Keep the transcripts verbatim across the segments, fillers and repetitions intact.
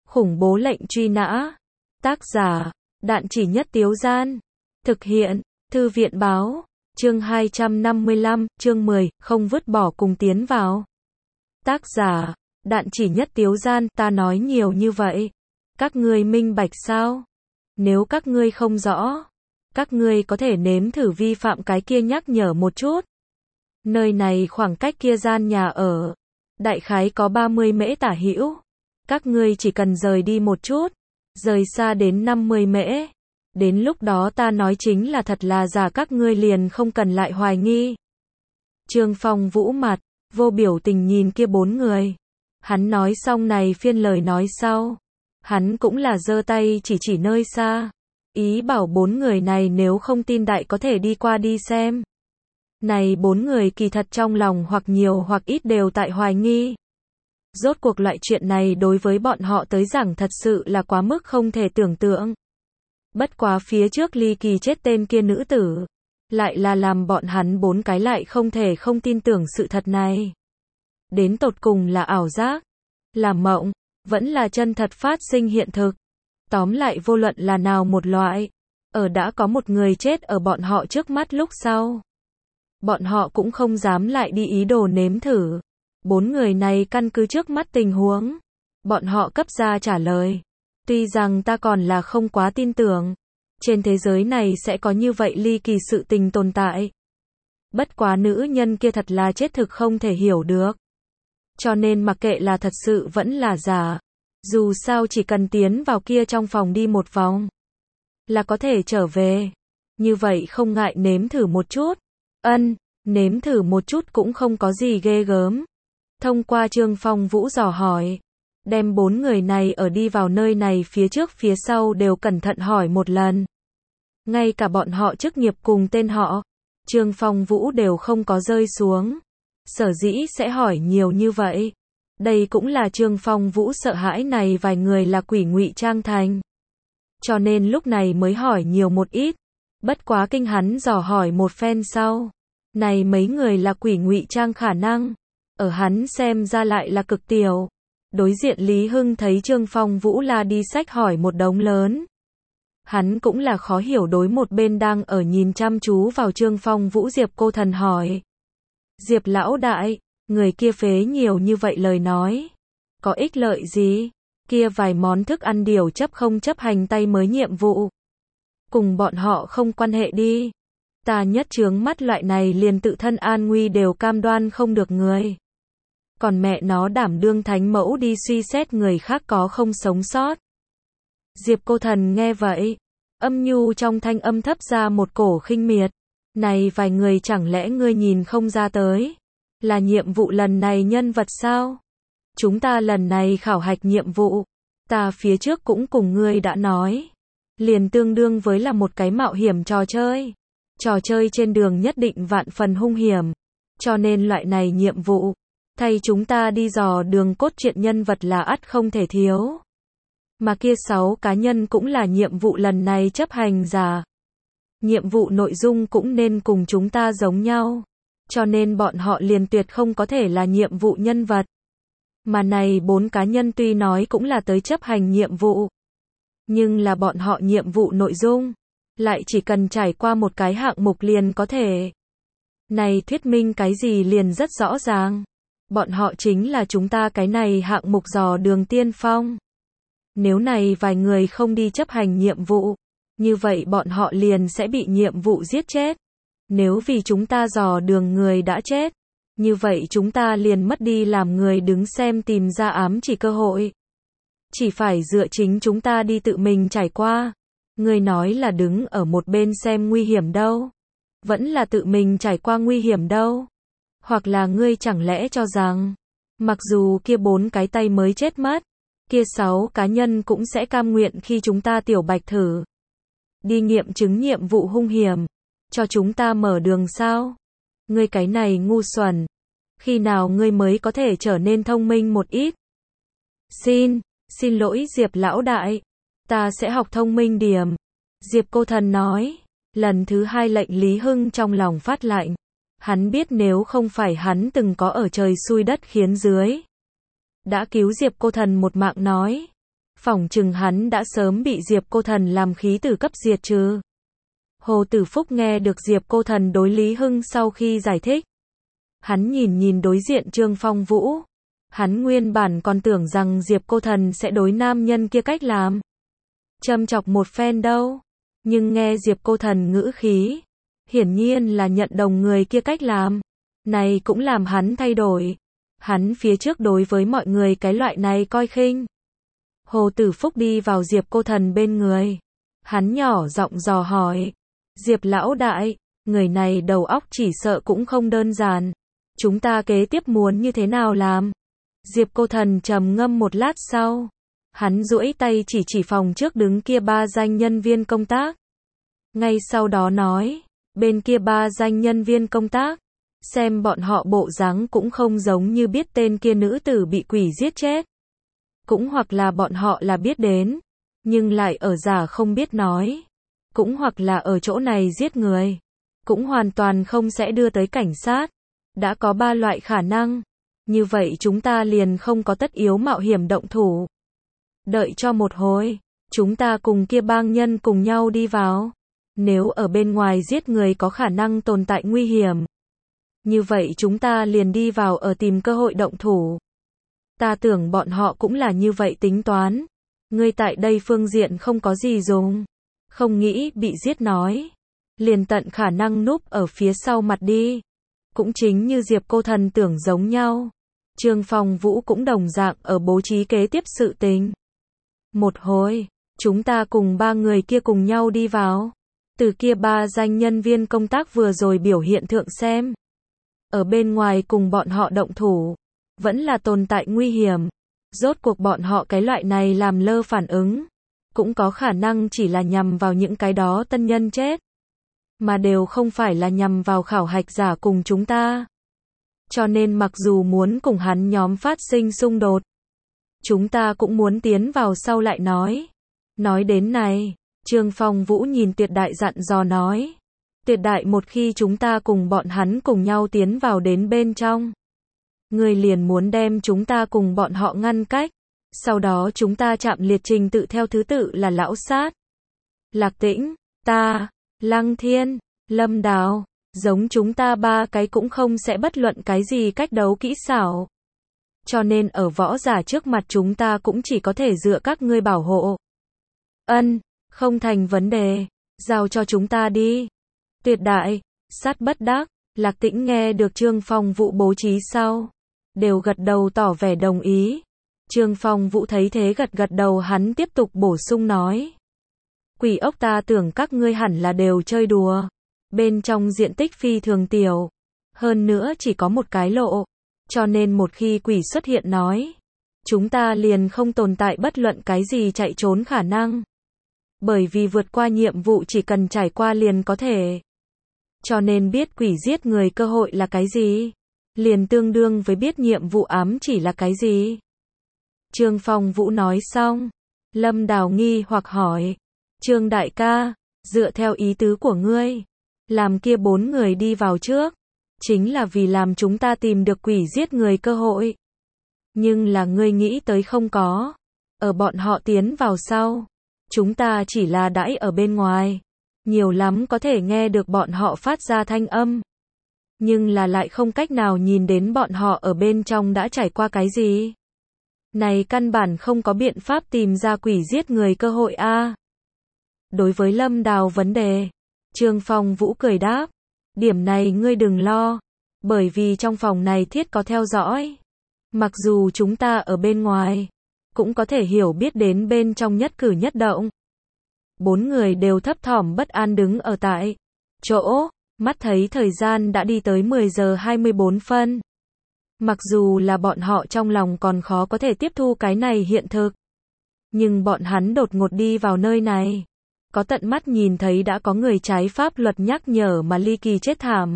Khủng bố lệnh truy nã. Tác giả, Đạn Chỉ Nhất Tiếu Gian. Thực hiện, Thư viện báo. Chương hai trăm năm mươi lăm, chương mười, không vứt bỏ cùng tiến vào. Tác giả, Đạn Chỉ Nhất Tiếu Gian. Ta nói nhiều như vậy, các ngươi minh bạch sao? Nếu các ngươi không rõ, các ngươi có thể nếm thử vi phạm cái kia nhắc nhở một chút. Nơi này khoảng cách kia gian nhà ở, đại khái có ba mươi mễ tả hữu. Các ngươi chỉ cần rời đi một chút, rời xa đến năm mươi mễ. Đến lúc đó ta nói chính là thật là giả, các ngươi liền không cần lại hoài nghi. Trương Phong Vũ mặt vô biểu tình nhìn kia bốn người. Hắn nói xong này phiên lời nói sau, hắn cũng là giơ tay chỉ chỉ nơi xa, ý bảo bốn người này nếu không tin đại có thể đi qua đi xem. Này bốn người kỳ thật trong lòng hoặc nhiều hoặc ít đều tại hoài nghi. Rốt cuộc loại chuyện này đối với bọn họ tới rằng thật sự là quá mức không thể tưởng tượng. Bất quá phía trước ly kỳ chết tên kia nữ tử, lại là làm bọn hắn bốn cái lại không thể không tin tưởng sự thật này. Đến tột cùng là ảo giác, là mộng, vẫn là chân thật phát sinh hiện thực. Tóm lại vô luận là nào một loại, ở đã có một người chết ở bọn họ trước mắt lúc sau, bọn họ cũng không dám lại đi ý đồ nếm thử. Bốn người này căn cứ trước mắt tình huống, bọn họ cấp ra trả lời. Tuy rằng ta còn là không quá tin tưởng, trên thế giới này sẽ có như vậy ly kỳ sự tình tồn tại. Bất quá nữ nhân kia thật là chết thực không thể hiểu được. Cho nên mặc kệ là thật sự vẫn là giả, dù sao chỉ cần tiến vào kia trong phòng đi một vòng, là có thể trở về. Như vậy không ngại nếm thử một chút. Ân, nếm thử một chút cũng không có gì ghê gớm. Thông qua Trương Phong Vũ dò hỏi, đem bốn người này ở đi vào nơi này phía trước phía sau đều cẩn thận hỏi một lần. Ngay cả bọn họ chức nghiệp cùng tên họ, Trương Phong Vũ đều không có rơi xuống. Sở dĩ sẽ hỏi nhiều như vậy, đây cũng là Trương Phong Vũ sợ hãi này vài người là quỷ ngụy trang thành. Cho nên lúc này mới hỏi nhiều một ít. Bất quá kinh hắn dò hỏi một phen sau, này mấy người là quỷ ngụy trang khả năng, ở hắn xem ra lại là cực tiểu. Đối diện Lý Hưng thấy Trương Phong Vũ la đi sách hỏi một đống lớn. Hắn cũng là khó hiểu, đối một bên đang ở nhìn chăm chú vào Trương Phong Vũ Diệp Cô Thần hỏi. Diệp lão đại, người kia phế nhiều như vậy lời nói, có ích lợi gì? Kia vài món thức ăn điều chấp không chấp hành tay mới nhiệm vụ, cùng bọn họ không quan hệ đi. Ta nhất chướng mắt loại này liền tự thân an nguy đều cam đoan không được người. Còn mẹ nó đảm đương thánh mẫu đi suy xét người khác có không sống sót. Diệp Cô Thần nghe vậy, âm nhu trong thanh âm thấp ra một cổ khinh miệt. Này vài người chẳng lẽ ngươi nhìn không ra tới, là nhiệm vụ lần này nhân vật sao? Chúng ta lần này khảo hạch nhiệm vụ, ta phía trước cũng cùng ngươi đã nói, liền tương đương với là một cái mạo hiểm trò chơi. Trò chơi trên đường nhất định vạn phần hung hiểm, cho nên loại này nhiệm vụ, thay chúng ta đi dò đường cốt truyện nhân vật là ắt không thể thiếu. Mà kia sáu cá nhân cũng là nhiệm vụ lần này chấp hành giả. Nhiệm vụ nội dung cũng nên cùng chúng ta giống nhau, cho nên bọn họ liền tuyệt không có thể là nhiệm vụ nhân vật. Mà này bốn cá nhân tuy nói cũng là tới chấp hành nhiệm vụ, nhưng là bọn họ nhiệm vụ nội dung, lại chỉ cần trải qua một cái hạng mục liền có thể. Này thuyết minh cái gì liền rất rõ ràng. Bọn họ chính là chúng ta cái này hạng mục dò đường tiên phong. Nếu này vài người không đi chấp hành nhiệm vụ, như vậy bọn họ liền sẽ bị nhiệm vụ giết chết. Nếu vì chúng ta dò đường người đã chết, như vậy chúng ta liền mất đi làm người đứng xem tìm ra ám chỉ cơ hội. Chỉ phải dựa chính chúng ta đi tự mình trải qua. Ngươi nói là đứng ở một bên xem nguy hiểm đâu, vẫn là tự mình trải qua nguy hiểm đâu. Hoặc là ngươi chẳng lẽ cho rằng, mặc dù kia bốn cái tay mới chết mất, kia sáu cá nhân cũng sẽ cam nguyện khi chúng ta tiểu bạch thử đi nghiệm chứng nhiệm vụ hung hiểm, cho chúng ta mở đường sao? Ngươi cái này ngu xuẩn, khi nào ngươi mới có thể trở nên thông minh một ít? Xin, xin lỗi Diệp lão đại, ta sẽ học thông minh điểm. Diệp Cô Thần nói. Lần thứ hai lệnh Lý Hưng trong lòng phát lạnh. Hắn biết nếu không phải hắn từng có ở trời xui đất khiến dưới, đã cứu Diệp Cô Thần một mạng nói, phỏng chừng hắn đã sớm bị Diệp Cô Thần làm khí tử cấp diệt trừ. Hồ Tử Phúc nghe được Diệp Cô Thần đối Lý Hưng sau khi giải thích. Hắn nhìn nhìn đối diện Trương Phong Vũ. Hắn nguyên bản còn tưởng rằng Diệp Cô Thần sẽ đối nam nhân kia cách làm châm chọc một phen đâu. Nhưng nghe Diệp Cô Thần ngữ khí, hiển nhiên là nhận đồng người kia cách làm. Này cũng làm hắn thay đổi. Hắn phía trước đối với mọi người cái loại này coi khinh. Hồ Tử Phúc đi vào Diệp Cô Thần bên người. Hắn nhỏ giọng dò hỏi. Diệp lão đại, người này đầu óc chỉ sợ cũng không đơn giản. Chúng ta kế tiếp muốn như thế nào làm? Diệp Cô Thần trầm ngâm một lát sau. Hắn duỗi tay chỉ chỉ phòng trước đứng kia ba danh nhân viên công tác. Ngay sau đó nói, bên kia ba danh nhân viên công tác, xem bọn họ bộ dáng cũng không giống như biết tên kia nữ tử bị quỷ giết chết. Cũng hoặc là bọn họ là biết đến, nhưng lại ở giả không biết nói. Cũng hoặc là ở chỗ này giết người. Cũng hoàn toàn không sẽ đưa tới cảnh sát. Đã có ba loại khả năng. Như vậy chúng ta liền không có tất yếu mạo hiểm động thủ. Đợi cho một hồi, chúng ta cùng kia bang nhân cùng nhau đi vào. Nếu ở bên ngoài giết người có khả năng tồn tại nguy hiểm, như vậy chúng ta liền đi vào ở tìm cơ hội động thủ. Ta tưởng bọn họ cũng là như vậy tính toán. Ngươi tại đây phương diện không có gì dùng. Không nghĩ bị giết nói. Liền tận khả năng núp ở phía sau mặt đi. Cũng chính như Diệp Cô Thần tưởng giống nhau. Trương Phong Vũ cũng đồng dạng ở bố trí kế tiếp sự tình. Một hồi, chúng ta cùng ba người kia cùng nhau đi vào. Từ kia ba danh nhân viên công tác vừa rồi biểu hiện thượng xem. Ở bên ngoài cùng bọn họ động thủ. Vẫn là tồn tại nguy hiểm. Rốt cuộc bọn họ cái loại này làm lơ phản ứng. Cũng có khả năng chỉ là nhằm vào những cái đó tân nhân chết. Mà đều không phải là nhằm vào khảo hạch giả cùng chúng ta. Cho nên mặc dù muốn cùng hắn nhóm phát sinh xung đột, chúng ta cũng muốn tiến vào sau lại nói. Nói đến này, Trương Phong Vũ nhìn Tuyệt Đại dặn dò nói. Tuyệt Đại một khi chúng ta cùng bọn hắn cùng nhau tiến vào đến bên trong, người liền muốn đem chúng ta cùng bọn họ ngăn cách. Sau đó chúng ta chạm liệt trình tự theo thứ tự là Lão Sát, Lạc Tĩnh, ta, Lăng Thiên, Lâm Đào. Giống chúng ta ba cái cũng không sẽ bất luận cái gì cách đấu kỹ xảo. Cho nên ở võ giả trước mặt chúng ta cũng chỉ có thể dựa các ngươi bảo hộ. Ân, không thành vấn đề. Giao cho chúng ta đi. Tuyệt Đại, Sát bất đắc. Lạc Tĩnh nghe được Trương Phong Vũ bố trí sau, đều gật đầu tỏ vẻ đồng ý. Trương Phong Vũ thấy thế gật gật đầu, hắn tiếp tục bổ sung nói. Quỷ ốc ta tưởng các ngươi hẳn là đều chơi đùa. Bên trong diện tích phi thường tiểu. Hơn nữa chỉ có một cái lộ. Cho nên một khi quỷ xuất hiện nói, chúng ta liền không tồn tại bất luận cái gì chạy trốn khả năng. Bởi vì vượt qua nhiệm vụ chỉ cần trải qua liền có thể. Cho nên biết quỷ giết người cơ hội là cái gì, liền tương đương với biết nhiệm vụ ám chỉ là cái gì. Trương Phong Vũ nói xong, Lâm Đào nghi hoặc hỏi. Trương đại ca, dựa theo ý tứ của ngươi, làm kia bốn người đi vào trước, chính là vì làm chúng ta tìm được quỷ giết người cơ hội. Nhưng là ngươi nghĩ tới không có. Ở bọn họ tiến vào sau, chúng ta chỉ là đãi ở bên ngoài. Nhiều lắm có thể nghe được bọn họ phát ra thanh âm. Nhưng là lại không cách nào nhìn đến bọn họ ở bên trong đã trải qua cái gì. Này căn bản không có biện pháp tìm ra quỷ giết người cơ hội a. À. Đối với Lâm Đào vấn đề, Trương Phong Vũ cười đáp. Điểm này ngươi đừng lo. Bởi vì trong phòng này thiết có theo dõi. Mặc dù chúng ta ở bên ngoài, cũng có thể hiểu biết đến bên trong nhất cử nhất động. Bốn người đều thấp thỏm bất an đứng ở tại chỗ, mắt thấy thời gian đã đi tới mười giờ hai mươi bốn phân. Mặc dù là bọn họ trong lòng còn khó có thể tiếp thu cái này hiện thực, nhưng bọn hắn đột ngột đi vào nơi này, có tận mắt nhìn thấy đã có người trái pháp luật nhắc nhở mà ly kỳ chết thảm.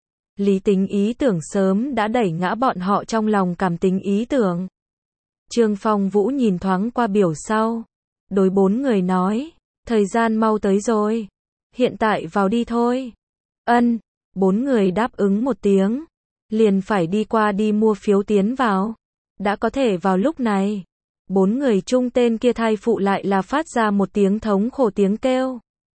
Lý tính ý tưởng sớm đã đẩy ngã bọn họ trong lòng cảm tính ý tưởng. Trương Phong Vũ nhìn thoáng qua biểu sau, đối bốn người nói, thời gian mau tới rồi, hiện tại vào đi thôi. Ân, bốn người đáp ứng một tiếng, liền phải đi qua đi mua phiếu tiến vào. Đã có thể vào lúc này, bốn người chung tên kia thai phụ lại là phát ra một tiếng thống khổ tiếng kêu.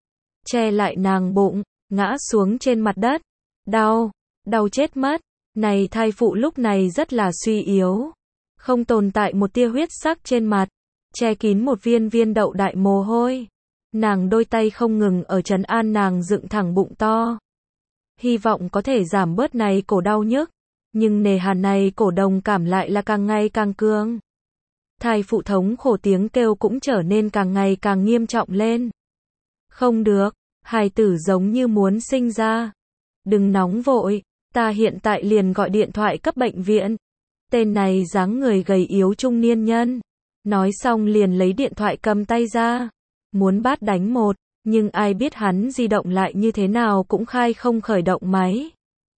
Che lại nàng bụng, ngã xuống trên mặt đất. Đau, đau chết mất. Này thai phụ lúc này rất là suy yếu. Không tồn tại một tia huyết sắc trên mặt. Che kín một viên viên đậu đại mồ hôi. Nàng đôi tay không ngừng ở trấn an nàng dựng thẳng bụng to. Hy vọng có thể giảm bớt này cổ đau nhức. Nhưng nề hà này cổ đồng cảm lại là càng ngày càng cương. Thai phụ thống khổ tiếng kêu cũng trở nên càng ngày càng nghiêm trọng lên. Không được, hài tử giống như muốn sinh ra. Đừng nóng vội, ta hiện tại liền gọi điện thoại cấp bệnh viện. Tên này dáng người gầy yếu trung niên nhân. Nói xong liền lấy điện thoại cầm tay ra. Muốn bát đánh một, nhưng ai biết hắn di động lại như thế nào cũng khai không khởi động máy.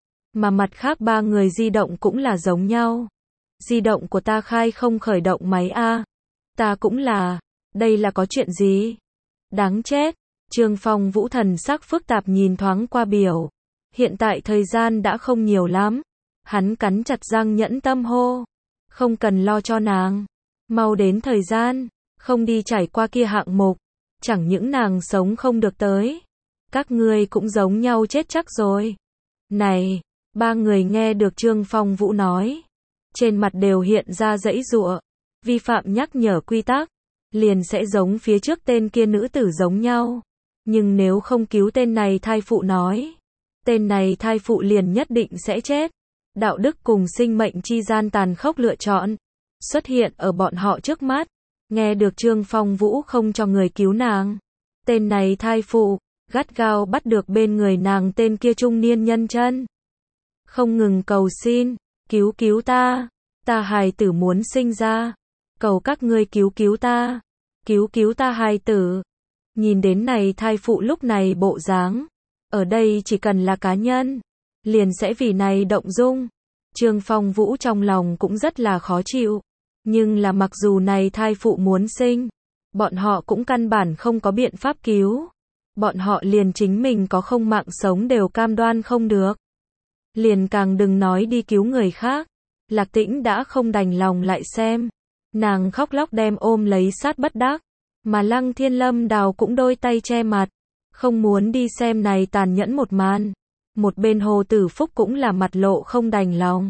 Mà mặt khác ba người di động cũng là giống nhau. Di động của ta khai không khởi động máy a. Ta cũng là, đây là có chuyện gì? Đáng chết. Trương Phong Vũ thần sắc phức tạp nhìn thoáng qua biểu. Hiện tại thời gian đã không nhiều lắm. Hắn cắn chặt răng nhẫn tâm hô. Không cần lo cho nàng. Mau đến thời gian, không đi trải qua kia hạng mục. Chẳng những nàng sống không được tới. Các ngươi cũng giống nhau chết chắc rồi. Này, ba người nghe được Trương Phong Vũ nói. Trên mặt đều hiện ra giãy giụa. Vi phạm nhắc nhở quy tắc. Liền sẽ giống phía trước tên kia nữ tử giống nhau. Nhưng nếu không cứu tên này thai phụ nói. Tên này thai phụ liền nhất định sẽ chết. Đạo đức cùng sinh mệnh chi gian tàn khốc lựa chọn. Xuất hiện ở bọn họ trước mắt. Nghe được Trương Phong Vũ không cho người cứu nàng. Tên này thai phụ, gắt gao bắt được bên người nàng tên kia trung niên nhân chân. Không ngừng cầu xin, cứu cứu ta, ta hài tử muốn sinh ra. Cầu các ngươi cứu cứu ta, cứu cứu ta hài tử. Nhìn đến này thai phụ lúc này bộ dáng. Ở đây chỉ cần là cá nhân, liền sẽ vì này động dung. Trương Phong Vũ trong lòng cũng rất là khó chịu. Nhưng là mặc dù này thai phụ muốn sinh, bọn họ cũng căn bản không có biện pháp cứu. Bọn họ liền chính mình có không mạng sống đều cam đoan không được. Liền càng đừng nói đi cứu người khác. Lạc Tĩnh đã không đành lòng lại xem. Nàng khóc lóc đem ôm lấy sát bất đắc. Mà Lăng Thiên Lâm Đào cũng đôi tay che mặt. Không muốn đi xem này tàn nhẫn một màn. Một bên Hồ Tử Phúc cũng là mặt lộ không đành lòng.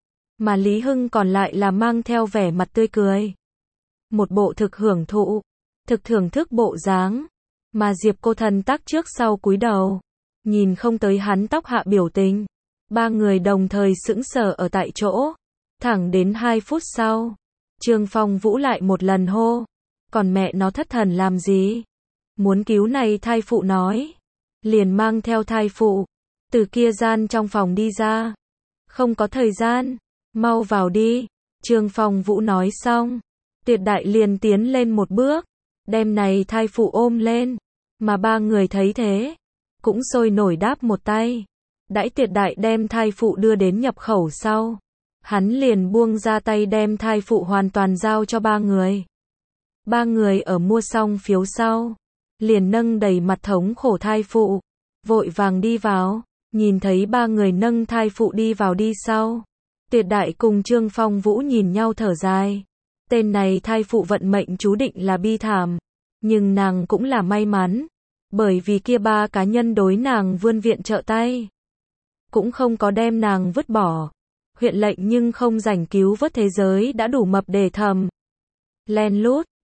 Mà Lý Hưng còn lại là mang theo vẻ mặt tươi cười. Một bộ thực hưởng thụ, thực thưởng thức bộ dáng. Mà Diệp Cô Thần tắc trước sau cúi đầu. Nhìn không tới hắn tóc hạ biểu tình. Ba người đồng thời sững sờ ở tại chỗ. Thẳng đến hai phút sau. Trương Phong Vũ lại một lần hô. Còn mẹ nó thất thần làm gì? Muốn cứu này thai phụ nói. Liền mang theo thai phụ. Từ kia gian trong phòng đi ra. Không có thời gian. Mau vào đi. Trương Phong Vũ nói xong. Tuyệt đại liền tiến lên một bước. Đem này thai phụ ôm lên. Mà ba người thấy thế. Cũng sôi nổi đáp một tay. Đãi tuyệt đại đem thai phụ đưa đến nhập khẩu sau. Hắn liền buông ra tay đem thai phụ hoàn toàn giao cho ba người. Ba người ở mua xong phiếu sau. Liền nâng đầy mặt thống khổ thai phụ. Vội vàng đi vào. Nhìn thấy ba người nâng thai phụ đi vào đi sau. Tuyệt đại cùng Trương Phong Vũ nhìn nhau thở dài. Tên này thai phụ vận mệnh chú định là bi thảm. Nhưng nàng cũng là may mắn. Bởi vì kia ba cá nhân đối nàng vươn viện trợ tay. Cũng không có đem nàng vứt bỏ. Huyện lệnh nhưng không rảnh cứu vớt thế giới đã đủ mập để thầm. Len lút.